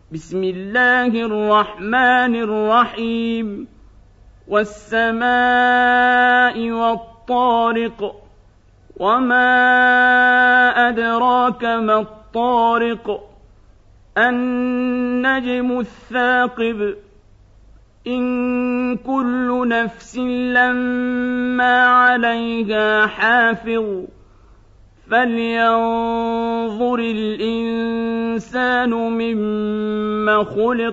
بسم الله الرحمن الرحيم والسماء والطارق وما أدراك ما الطارق النجم الثاقب إن كل نفس لما عليها حافظ فلينظر الإنسان مما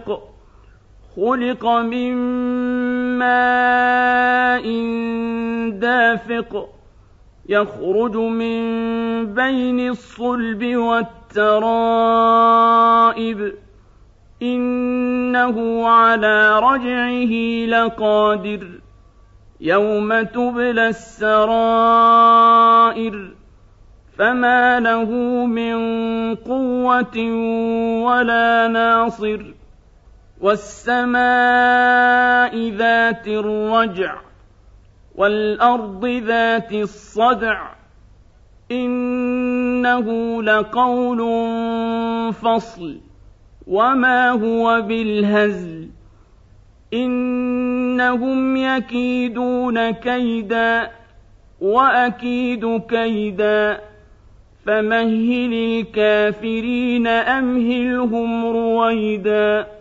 خلق من ماء دافق يخرج من بين الصلب والترائب إنه على رجعه لقادر يوم تبلى السرائر فما له من قوة ولا ناصر والسماء ذات الرجع والأرض ذات الصدع إنه لقول فصل وما هو بالهزل إنهم يكيدون كيدا وأكيد كيدا فمهل الكافرين أمهلهم رويدا